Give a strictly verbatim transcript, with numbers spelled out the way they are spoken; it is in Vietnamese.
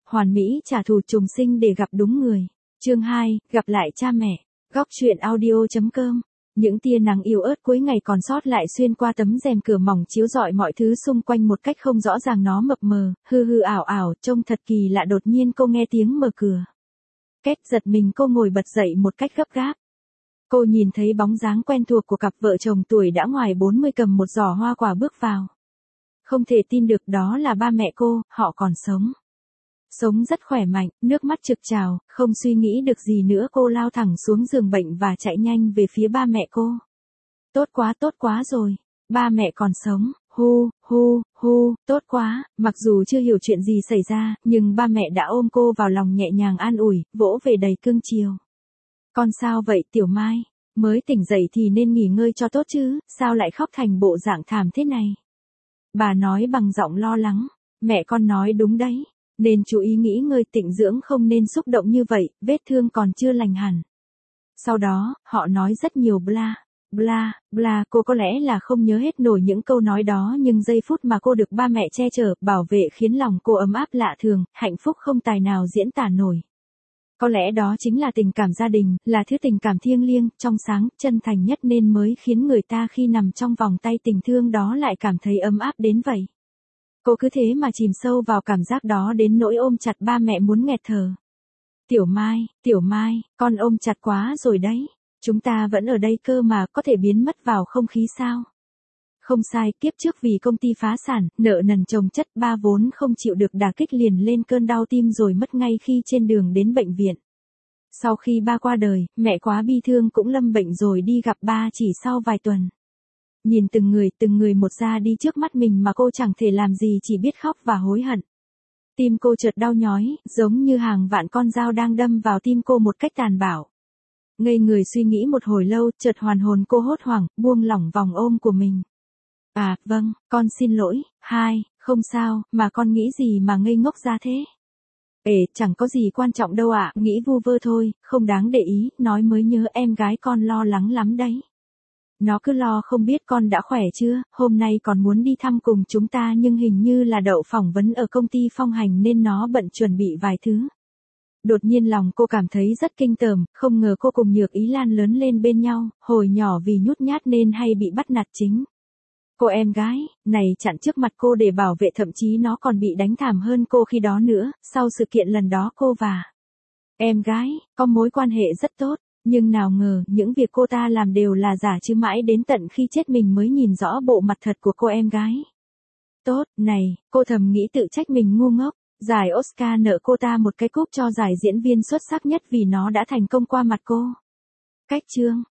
hoàn mỹ trả thù trùng sinh để gặp đúng người. Chương hai, gặp lại cha mẹ. Góc truyện audio chấm com. Những tia nắng yếu ớt cuối ngày còn sót lại xuyên qua tấm rèm cửa mỏng chiếu rọi mọi thứ xung quanh một cách không rõ ràng, nó mập mờ, hư hư ảo ảo, trông thật kỳ lạ. Đột nhiên cô nghe tiếng mở cửa. Két, giật mình cô ngồi bật dậy một cách gấp gáp. Cô nhìn thấy bóng dáng quen thuộc của cặp vợ chồng tuổi đã ngoài bốn mươi cầm một giỏ hoa quả bước vào. Không thể tin được đó là ba mẹ cô, họ còn sống. Sống rất khỏe mạnh, nước mắt trực trào, không suy nghĩ được gì nữa cô lao thẳng xuống giường bệnh và chạy nhanh về phía ba mẹ cô. Tốt quá, tốt quá rồi, ba mẹ còn sống, hu, hu, hu, tốt quá. Mặc dù chưa hiểu chuyện gì xảy ra, nhưng ba mẹ đã ôm cô vào lòng nhẹ nhàng an ủi, vỗ về đầy cưng chiều. Con sao vậy Tiểu Mai, mới tỉnh dậy thì nên nghỉ ngơi cho tốt chứ, sao lại khóc thành bộ dạng thảm thế này? Bà nói bằng giọng lo lắng, mẹ con nói đúng đấy. Nên chú ý nghỉ ngơi tịnh dưỡng, không nên xúc động như vậy, vết thương còn chưa lành hẳn. Sau đó, họ nói rất nhiều bla, bla, bla, cô có lẽ là không nhớ hết nổi những câu nói đó, nhưng giây phút mà cô được ba mẹ che chở, bảo vệ khiến lòng cô ấm áp lạ thường, hạnh phúc không tài nào diễn tả nổi. Có lẽ đó chính là tình cảm gia đình, là thứ tình cảm thiêng liêng, trong sáng, chân thành nhất nên mới khiến người ta khi nằm trong vòng tay tình thương đó lại cảm thấy ấm áp đến vậy. Cô cứ thế mà chìm sâu vào cảm giác đó đến nỗi ôm chặt ba mẹ muốn nghẹt thở. Tiểu Mai, Tiểu Mai, con ôm chặt quá rồi đấy. Chúng ta vẫn ở đây cơ mà, có thể biến mất vào không khí sao? Không sai, kiếp trước vì công ty phá sản, nợ nần chồng chất, ba vốn không chịu được đả kích liền lên cơn đau tim rồi mất ngay khi trên đường đến bệnh viện. Sau khi ba qua đời, mẹ quá bi thương cũng lâm bệnh rồi đi gặp ba chỉ sau vài tuần. Nhìn từng người, từng người một ra đi trước mắt mình mà cô chẳng thể làm gì, chỉ biết khóc và hối hận. Tim cô chợt đau nhói, giống như hàng vạn con dao đang đâm vào tim cô một cách tàn bạo. Ngây người suy nghĩ một hồi lâu, chợt hoàn hồn cô hốt hoảng, buông lỏng vòng ôm của mình. À, vâng, con xin lỗi, hai, không sao, mà con nghĩ gì mà ngây ngốc ra thế? Ê, chẳng có gì quan trọng đâu ạ, nghĩ vu vơ thôi, không đáng để ý, nói mới nhớ em gái con lo lắng lắm đấy. Nó cứ lo không biết con đã khỏe chưa, hôm nay còn muốn đi thăm cùng chúng ta nhưng hình như là đậu phỏng vấn ở công ty Phong Hành nên nó bận chuẩn bị vài thứ. Đột nhiên lòng cô cảm thấy rất kinh tởm, không ngờ cô cùng Nhược Ý Lan lớn lên bên nhau, hồi nhỏ vì nhút nhát nên hay bị bắt nạt chính. Cô em gái, này chặn trước mặt cô để bảo vệ, thậm chí nó còn bị đánh thảm hơn cô khi đó nữa, sau sự kiện lần đó cô và em gái có mối quan hệ rất tốt. Nhưng nào ngờ, những việc cô ta làm đều là giả chứ, mãi đến tận khi chết mình mới nhìn rõ bộ mặt thật của cô em gái. Tốt, này, cô thầm nghĩ tự trách mình ngu ngốc, giải Oscar nợ cô ta một cái cúp cho giải diễn viên xuất sắc nhất vì nó đã thành công qua mặt cô. Cách chương